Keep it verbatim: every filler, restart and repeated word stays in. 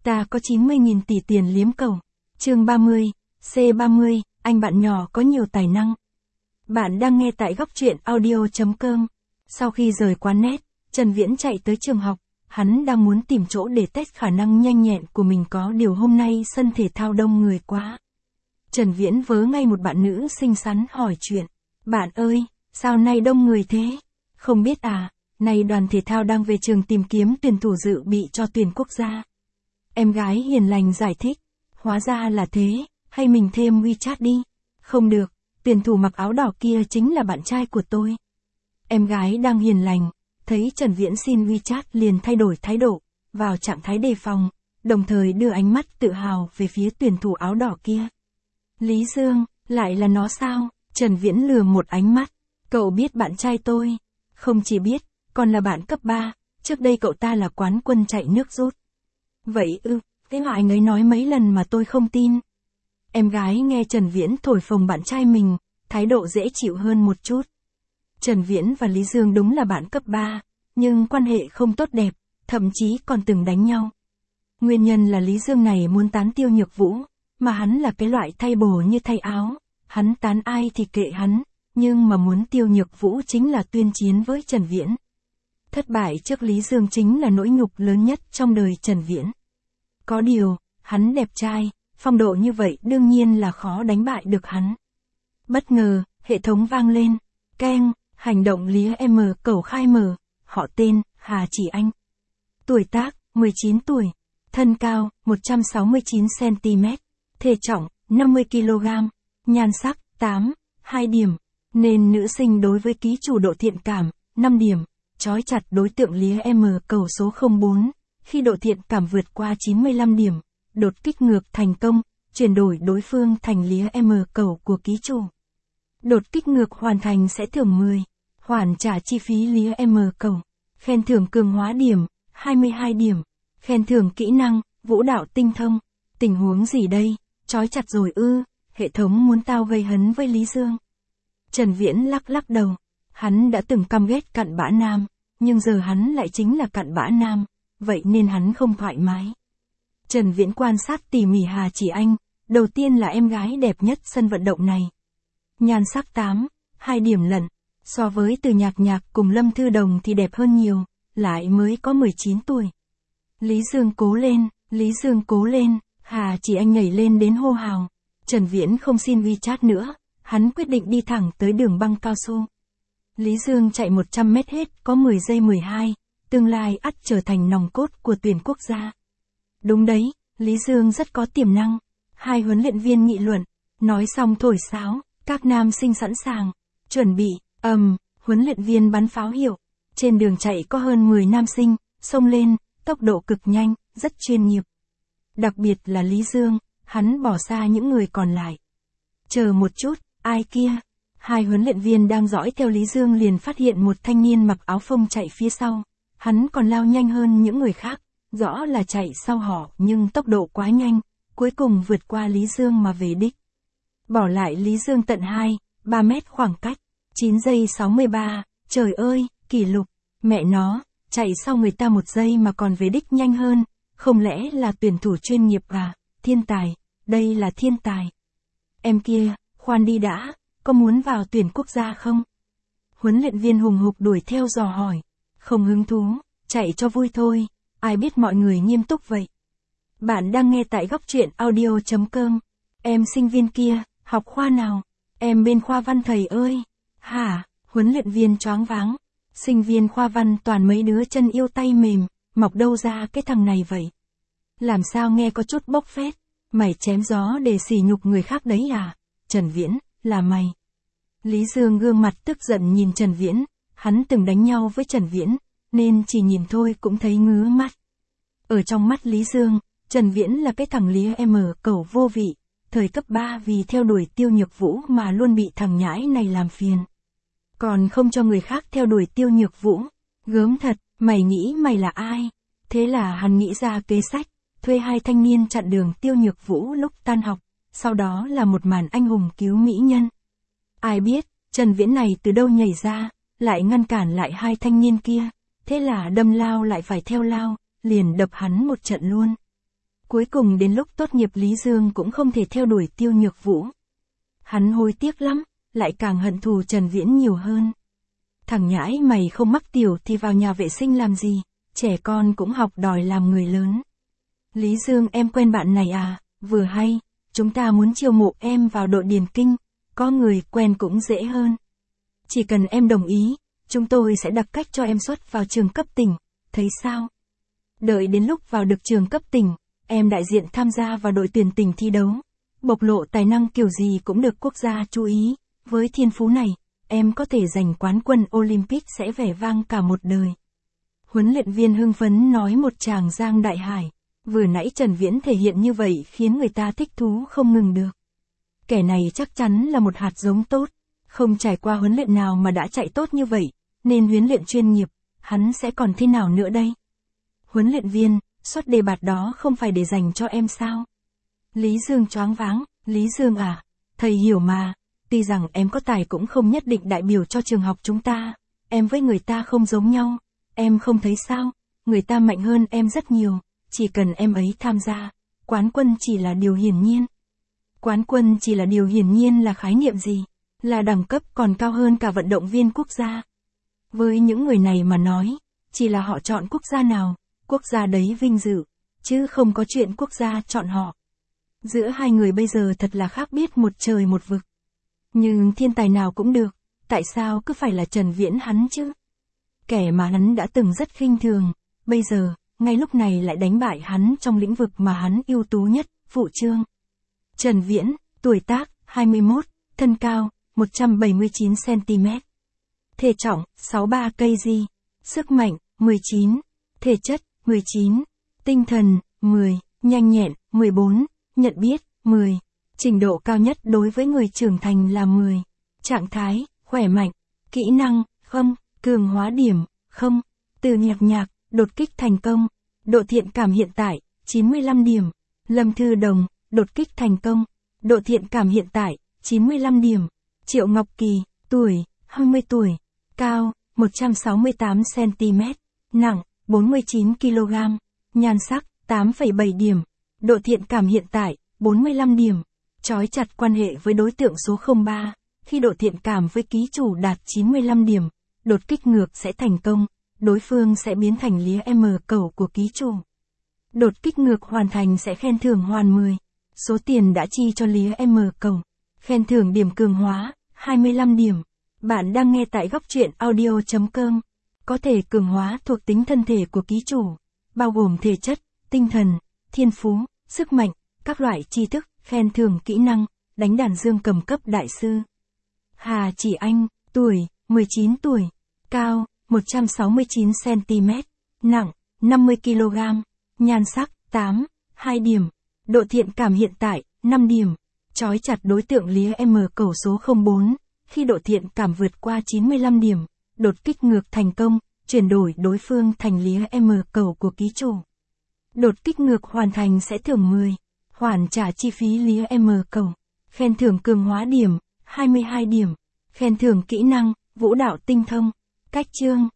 Ta có chín mươi nghìn tỷ tiền liếm cầu. Chương ba mươi, C ba mươi, anh bạn nhỏ có nhiều tài năng. Bạn đang nghe tại góc truyện audio chấm com. Sau khi rời quán net, Trần Viễn chạy tới trường học, hắn đang muốn tìm chỗ để test khả năng nhanh nhẹn của mình, có điều hôm nay sân thể thao đông người quá. Trần Viễn vớ ngay một bạn nữ xinh xắn hỏi chuyện. Bạn ơi, sao nay đông người thế? Không biết à, nay đoàn thể thao đang về trường tìm kiếm tuyển thủ dự bị cho tuyển quốc gia. Em gái hiền lành giải thích. Hóa ra là thế, hay mình thêm WeChat đi. Không được, tuyển thủ mặc áo đỏ kia chính là bạn trai của tôi. Em gái đang hiền lành, thấy Trần Viễn xin WeChat liền thay đổi thái độ, vào trạng thái đề phòng, đồng thời đưa ánh mắt tự hào về phía tuyển thủ áo đỏ kia. Lý Dương, lại là nó sao? Trần Viễn lừa một ánh mắt. Cậu biết bạn trai tôi? Không chỉ biết, còn là bạn cấp ba, trước đây cậu ta là quán quân chạy nước rút. Vậy ư, thế mà anh ấy nói mấy lần mà tôi không tin. Em gái nghe Trần Viễn thổi phồng bạn trai mình, thái độ dễ chịu hơn một chút. Trần Viễn và Lý Dương đúng là bạn cấp ba, nhưng quan hệ không tốt đẹp, thậm chí còn từng đánh nhau. Nguyên nhân là Lý Dương này muốn tán Tiêu Nhược Vũ, mà hắn là cái loại thay bổ như thay áo, hắn tán ai thì kệ hắn, nhưng mà muốn Tiêu Nhược Vũ chính là tuyên chiến với Trần Viễn. Thất bại trước Lý Dương chính là nỗi nhục lớn nhất trong đời Trần Viễn. Có điều, hắn đẹp trai, phong độ như vậy đương nhiên là khó đánh bại được hắn. Bất ngờ, hệ thống vang lên, keng, hành động Lý M cầu khai mở, họ tên, Hà Chỉ Anh. Tuổi tác, mười chín tuổi, thân cao, một trăm sáu mươi chín xăng ti mét, thể trọng, năm mươi ki lô gam, nhan sắc, tám, hai điểm, nên nữ sinh đối với ký chủ độ thiện cảm, năm điểm, trói chặt đối tượng Lý M cầu số không bốn, khi độ thiện cảm vượt qua chín mươi lăm điểm, đột kích ngược thành công, chuyển đổi đối phương thành Lý M cầu của ký chủ. Đột kích ngược hoàn thành sẽ thưởng mười, hoàn trả chi phí Lý M cầu, khen thưởng cường hóa điểm, hai mươi hai điểm, khen thưởng kỹ năng, vũ đạo tinh thông. Tình huống gì đây, trói chặt rồi ư, hệ thống muốn tao gây hấn với Lý Dương. Trần Viễn lắc lắc đầu, hắn đã từng căm ghét cặn bã nam, nhưng giờ hắn lại chính là cặn bã nam, vậy nên hắn không thoải mái. Trần Viễn quan sát tỉ mỉ Hà Chỉ Anh, đầu tiên là em gái đẹp nhất sân vận động này. Nhan sắc tám, hai điểm lận, so với Từ Nhạc Nhạc cùng Lâm Thư Đồng thì đẹp hơn nhiều, lại mới có mười chín tuổi. Lý Dương cố lên, Lý Dương cố lên, Hà Chỉ Anh nhảy lên đến hô hào. Trần Viễn không xin WeChat nữa, hắn quyết định đi thẳng tới đường băng cao su. Lý Dương chạy một trăm mét hết có mười giây mười hai, tương lai ắt trở thành nòng cốt của tuyển quốc gia. Đúng đấy, Lý Dương rất có tiềm năng. Hai huấn luyện viên nghị luận, nói xong thổi sáo, các nam sinh sẵn sàng, chuẩn bị, ầm, um, huấn luyện viên bắn pháo hiệu. Trên đường chạy có hơn mười nam sinh, xông lên, tốc độ cực nhanh, rất chuyên nghiệp. Đặc biệt là Lý Dương, hắn bỏ xa những người còn lại. Chờ một chút, ai kia? Hai huấn luyện viên đang dõi theo Lý Dương liền phát hiện một thanh niên mặc áo phông chạy phía sau. Hắn còn lao nhanh hơn những người khác, rõ là chạy sau họ nhưng tốc độ quá nhanh, cuối cùng vượt qua Lý Dương mà về đích. Bỏ lại Lý Dương tận hai, ba mét khoảng cách, chín giây sáu mươi ba, trời ơi, kỷ lục, mẹ nó, chạy sau người ta một giây mà còn về đích nhanh hơn, không lẽ là tuyển thủ chuyên nghiệp à, thiên tài, đây là thiên tài. Em kia, khoan đi đã, có muốn vào tuyển quốc gia không? Huấn luyện viên hùng hục đuổi theo dò hỏi, không hứng thú, chạy cho vui thôi, ai biết mọi người nghiêm túc vậy. Bạn đang nghe tại góc truyện audio chấm com. Em sinh viên kia, học khoa nào? Em bên khoa văn thầy ơi. Hả? Huấn luyện viên choáng váng. Sinh viên khoa văn toàn mấy đứa chân yêu tay mềm, mọc đâu ra cái thằng này vậy? Làm sao nghe có chút bốc phét? Mày chém gió để sỉ nhục người khác đấy à? Trần Viễn, là mày. Lý Dương gương mặt tức giận nhìn Trần Viễn, hắn từng đánh nhau với Trần Viễn, nên chỉ nhìn thôi cũng thấy ngứa mắt. Ở trong mắt Lý Dương, Trần Viễn là cái thằng Lý M cầu vô vị, thời cấp ba vì theo đuổi Tiêu Nhược Vũ mà luôn bị thằng nhãi này làm phiền. Còn không cho người khác theo đuổi Tiêu Nhược Vũ, gớm thật, mày nghĩ mày là ai? Thế là hắn nghĩ ra kế sách, thuê hai thanh niên chặn đường Tiêu Nhược Vũ lúc tan học, sau đó là một màn anh hùng cứu mỹ nhân. Ai biết, Trần Viễn này từ đâu nhảy ra, lại ngăn cản lại hai thanh niên kia, thế là đâm lao lại phải theo lao, liền đập hắn một trận luôn. Cuối cùng đến lúc tốt nghiệp Lý Dương cũng không thể theo đuổi Tiêu Nhược Vũ. Hắn hối tiếc lắm, lại càng hận thù Trần Viễn nhiều hơn. Thằng nhãi mày không mắc tiểu thì vào nhà vệ sinh làm gì, trẻ con cũng học đòi làm người lớn. Lý Dương em quen bạn này à, vừa hay, chúng ta muốn chiêu mộ em vào đội điền kinh, có người quen cũng dễ hơn. Chỉ cần em đồng ý, chúng tôi sẽ đặt cách cho em xuất vào trường cấp tỉnh, thấy sao? Đợi đến lúc vào được trường cấp tỉnh, em đại diện tham gia vào đội tuyển tỉnh thi đấu. Bộc lộ tài năng kiểu gì cũng được quốc gia chú ý, với thiên phú này, em có thể giành quán quân Olympic sẽ vẻ vang cả một đời. Huấn luyện viên hưng phấn nói một tràng Giang Đại Hải, vừa nãy Trần Viễn thể hiện như vậy khiến người ta thích thú không ngừng được. Kẻ này chắc chắn là một hạt giống tốt, không trải qua huấn luyện nào mà đã chạy tốt như vậy, nên huấn luyện chuyên nghiệp, hắn sẽ còn thế nào nữa đây? Huấn luyện viên, suất đề bạt đó không phải để dành cho em sao? Lý Dương choáng váng, Lý Dương à, thầy hiểu mà, tuy rằng em có tài cũng không nhất định đại biểu cho trường học chúng ta, em với người ta không giống nhau, em không thấy sao, người ta mạnh hơn em rất nhiều, chỉ cần em ấy tham gia, quán quân chỉ là điều hiển nhiên. Quán quân chỉ là điều hiển nhiên là khái niệm gì? Là đẳng cấp còn cao hơn cả vận động viên quốc gia. Với những người này mà nói, chỉ là họ chọn quốc gia nào, quốc gia đấy vinh dự, chứ không có chuyện quốc gia chọn họ. Giữa hai người bây giờ thật là khác biết một trời một vực. Nhưng thiên tài nào cũng được, tại sao cứ phải là Trần Viễn hắn chứ? Kẻ mà hắn đã từng rất khinh thường, bây giờ, ngay lúc này lại đánh bại hắn trong lĩnh vực mà hắn ưu tú nhất, phụ trương. Trần Viễn, tuổi tác, hai mươi mốt, thân cao, một trăm bảy mươi chín xăng ti mét. Thể trọng, sáu mươi ba ki lô gam, sức mạnh, mười chín, thể chất, mười chín, tinh thần, mười, nhanh nhẹn, mười bốn, nhận biết, mười, trình độ cao nhất đối với người trưởng thành là mười, trạng thái, khỏe mạnh, kỹ năng, không, cường hóa điểm, không, từ nhạc nhạc, đột kích thành công, độ thiện cảm hiện tại, chín mươi lăm điểm, Lâm Thư Đồng, đột kích thành công, độ thiện cảm hiện tại, chín mươi lăm điểm, Triệu Ngọc Kỳ, tuổi, hai mươi tuổi, cao, một trăm sáu mươi tám xăng ti mét, nặng, bốn mươi chín ki lô gam, nhan sắc, tám phẩy bảy điểm, độ thiện cảm hiện tại, bốn mươi lăm điểm, trói chặt quan hệ với đối tượng số không ba, khi độ thiện cảm với ký chủ đạt chín mươi lăm điểm, đột kích ngược sẽ thành công, đối phương sẽ biến thành lía M cầu của ký chủ. Đột kích ngược hoàn thành sẽ khen thưởng hoàn mười, số tiền đã chi cho lía M cầu, khen thưởng điểm cường hóa, hai mươi lăm điểm. Bạn đang nghe tại góc truyện audio chấm com. Có thể cường hóa thuộc tính thân thể của ký chủ, bao gồm thể chất, tinh thần, thiên phú, sức mạnh, các loại tri thức, khen thưởng kỹ năng, đánh đàn dương cầm cấp đại sư. Hà Chỉ Anh, tuổi, mười chín tuổi, cao, một trăm sáu mươi chín xăng ti mét, nặng, năm mươi ki lô gam, nhan sắc, tám, hai điểm, độ thiện cảm hiện tại, năm điểm, trói chặt đối tượng lía M cầu số không bốn, khi độ thiện cảm vượt qua chín mươi lăm điểm, đột kích ngược thành công, chuyển đổi đối phương thành lía M cầu của ký chủ. Đột kích ngược hoàn thành sẽ thưởng mười, hoàn trả chi phí lía M cầu, khen thưởng cường hóa điểm, hai mươi hai điểm, khen thưởng kỹ năng, vũ đạo tinh thông, cách chương,